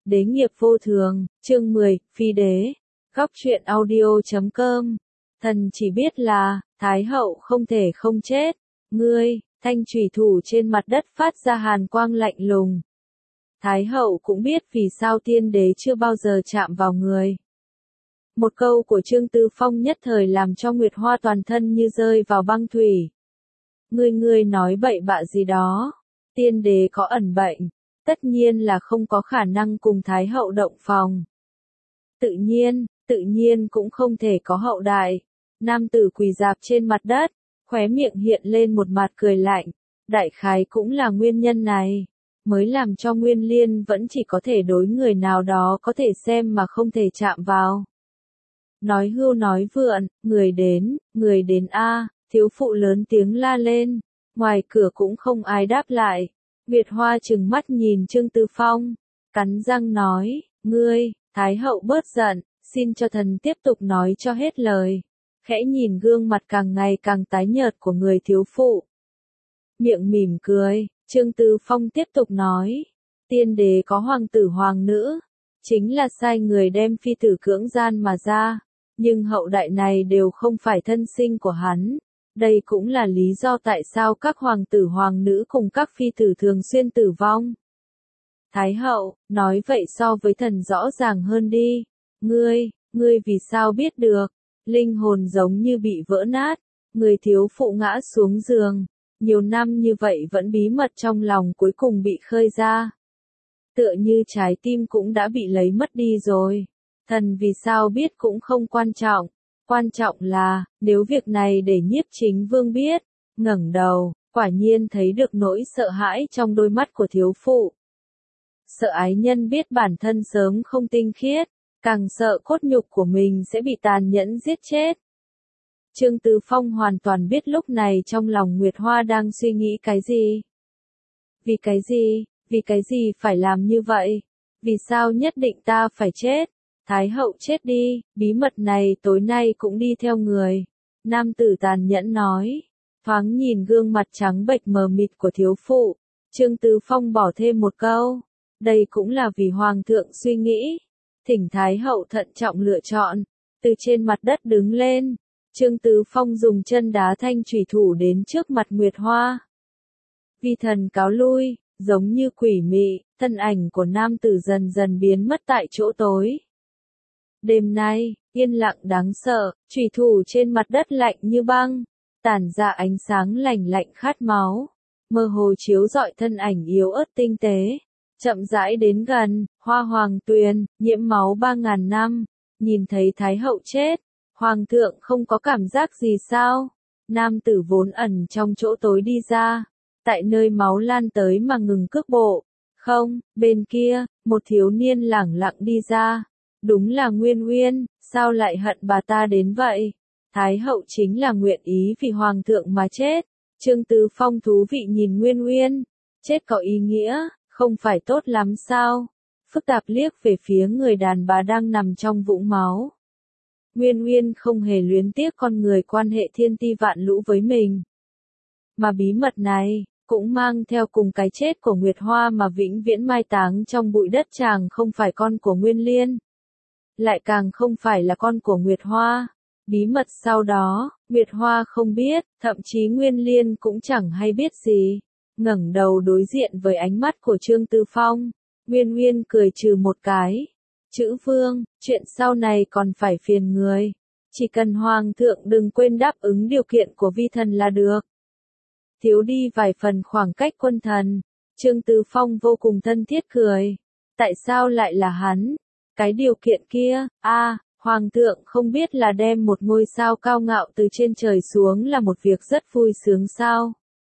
Đế nghiệp vô thường, chương 10, Phi đế. Góc truyện audio.com. Thần chỉ biết là, Thái hậu không thể không chết. Ngươi, thanh chủy thủ trên mặt đất phát ra hàn quang lạnh lùng. Thái hậu cũng biết vì sao tiên đế chưa bao giờ chạm vào người. Một câu của Trương Tư Phong nhất thời làm cho Nguyệt Hoa toàn thân như rơi vào băng thủy. Ngươi nói bậy bạ gì đó. Tiên đế có ẩn bệnh, tất nhiên là không có khả năng cùng Thái hậu động phòng. Tự nhiên cũng không thể có hậu đại. Nam tử quỳ rạp trên mặt đất, khóe miệng hiện lên một mặt cười lạnh. Đại khái cũng là nguyên nhân này, mới làm cho Nguyên Liên vẫn chỉ có thể đối người nào đó có thể xem mà không thể chạm vào. Nói hưu nói vượn, người đến a, thiếu phụ lớn tiếng la lên, ngoài cửa cũng không ai đáp lại. Nguyệt Hoa trừng mắt nhìn Trương Tư Phong, cắn răng nói, ngươi, Thái hậu bớt giận, xin cho thần tiếp tục nói cho hết lời. Khẽ nhìn gương mặt càng ngày càng tái nhợt của người thiếu phụ. Miệng mỉm cười, Trương Tư Phong tiếp tục nói, tiên đế có hoàng tử hoàng nữ, chính là sai người đem phi tử cưỡng gian mà ra, nhưng hậu đại này đều không phải thân sinh của hắn. Đây cũng là lý do tại sao các hoàng tử hoàng nữ cùng các phi tử thường xuyên tử vong. Thái hậu, nói vậy so với thần rõ ràng hơn đi. Ngươi vì sao biết được? Linh hồn giống như bị vỡ nát, người thiếu phụ ngã xuống giường. Nhiều năm như vậy vẫn bí mật trong lòng cuối cùng bị khơi ra. Tựa như trái tim cũng đã bị lấy mất đi rồi. Thần vì sao biết cũng không quan trọng. Quan trọng là, nếu việc này để Nhiếp Chính Vương biết, ngẩng đầu, quả nhiên thấy được nỗi sợ hãi trong đôi mắt của thiếu phụ. Sợ ái nhân biết bản thân sớm không tinh khiết, càng sợ cốt nhục của mình sẽ bị tàn nhẫn giết chết. Trương Tư Phong hoàn toàn biết lúc này trong lòng Nguyệt Hoa đang suy nghĩ cái gì. Vì cái gì phải làm như vậy? Vì sao nhất định ta phải chết? Thái hậu chết đi, bí mật này tối nay cũng đi theo người. Nam tử tàn nhẫn nói, thoáng nhìn gương mặt trắng bệch mờ mịt của thiếu phụ. Trương Tư Phong bỏ thêm một câu, đây cũng là vì hoàng thượng suy nghĩ. Thỉnh Thái hậu thận trọng lựa chọn, từ trên mặt đất đứng lên. Trương Tư Phong dùng chân đá thanh chủy thủ đến trước mặt Nguyệt Hoa. Vi thần cáo lui, giống như quỷ mị, thân ảnh của nam tử dần dần biến mất tại chỗ tối. Đêm nay, yên lặng đáng sợ, chủy thủ trên mặt đất lạnh như băng, tản ra ánh sáng lạnh lạnh khát máu, mơ hồ chiếu rọi thân ảnh yếu ớt tinh tế, chậm rãi đến gần. Hoa Hoàng Tuyền, nhiễm máu 3000 năm, nhìn thấy Thái hậu chết, Hoàng thượng không có cảm giác gì sao? Nam tử vốn ẩn trong chỗ tối đi ra, tại nơi máu lan tới mà ngừng cước bộ. Không, bên kia, một thiếu niên lẳng lặng đi ra. Đúng là Nguyên Uyên, sao lại hận bà ta đến vậy? Thái hậu chính là nguyện ý vì hoàng thượng mà chết. Trương Tư Phong thú vị nhìn Nguyên Uyên, chết có ý nghĩa, không phải tốt lắm sao? Phức tạp liếc về phía người đàn bà đang nằm trong vũng máu. Nguyên Uyên không hề luyến tiếc con người quan hệ thiên ti vạn lũ với mình. Mà bí mật này, cũng mang theo cùng cái chết của Nguyệt Hoa mà vĩnh viễn mai táng trong bụi đất. Chàng không phải con của Nguyên Liên, lại càng không phải là con của Nguyệt Hoa. Bí mật sau đó, Nguyệt Hoa không biết, thậm chí Nguyên Liên cũng chẳng hay biết gì. Ngẩng đầu đối diện với ánh mắt của Trương Tư Phong, Nguyên Uyên cười trừ một cái. Chữ Vương, chuyện sau này còn phải phiền người. Chỉ cần Hoàng thượng đừng quên đáp ứng điều kiện của vi thần là được. Thiếu đi vài phần khoảng cách quân thần. Trương Tư Phong vô cùng thân thiết cười. Tại sao lại là hắn? Cái điều kiện kia, Hoàng thượng không biết là đem một ngôi sao cao ngạo từ trên trời xuống là một việc rất vui sướng sao?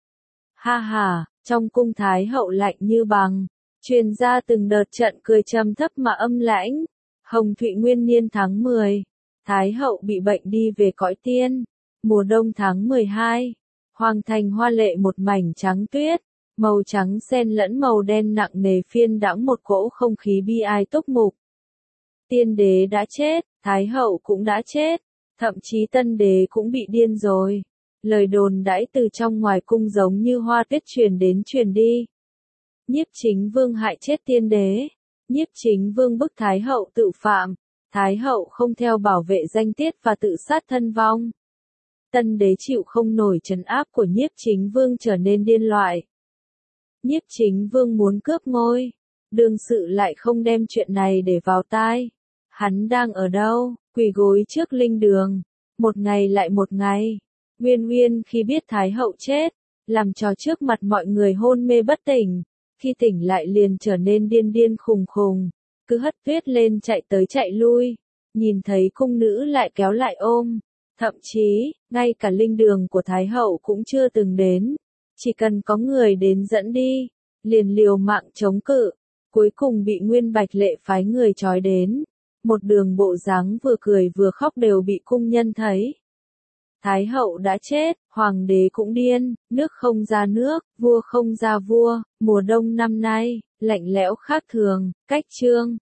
Ha ha, trong cung Thái hậu lạnh như bằng, truyền ra từng đợt trận cười trầm thấp mà âm lãnh. Hồng Thụy Nguyên Niên tháng 10, Thái hậu bị bệnh đi về cõi tiên. Mùa đông tháng 12, Hoàng thành hoa lệ một mảnh trắng tuyết, màu trắng xen lẫn màu đen nặng nề phiên đãng một cỗ không khí bi ai túc mục. Tiên đế đã chết, Thái hậu cũng đã chết, thậm chí tân đế cũng bị điên rồi. Lời đồn đãi từ trong ngoài cung giống như hoa tuyết truyền đến truyền đi. Nhiếp Chính Vương hại chết tiên đế, Nhiếp Chính Vương bức Thái hậu tự phạm, Thái hậu không theo bảo vệ danh tiết và tự sát thân vong. Tân đế chịu không nổi trấn áp của Nhiếp Chính Vương trở nên điên loạn. Nhiếp Chính Vương muốn cướp ngôi, đương sự lại không đem chuyện này để vào tai. Hắn đang ở đâu? Quỳ gối trước linh đường. Một ngày lại một ngày. Uyên Uyên khi biết Thái hậu chết, làm cho trước mặt mọi người hôn mê bất tỉnh. Khi tỉnh lại liền trở nên điên điên khùng khùng, cứ hất tuyết lên chạy tới chạy lui. Nhìn thấy cung nữ lại kéo lại ôm. Thậm chí, ngay cả linh đường của Thái hậu cũng chưa từng đến. Chỉ cần có người đến dẫn đi, liền liều mạng chống cự. Cuối cùng bị Nguyên Bạch Lệ phái người trói đến. Một đường bộ dáng vừa cười vừa khóc đều bị cung nhân thấy. Thái hậu đã chết, hoàng đế cũng điên, nước không ra nước, vua không ra vua, mùa đông năm nay, lạnh lẽo khác thường, cách chương.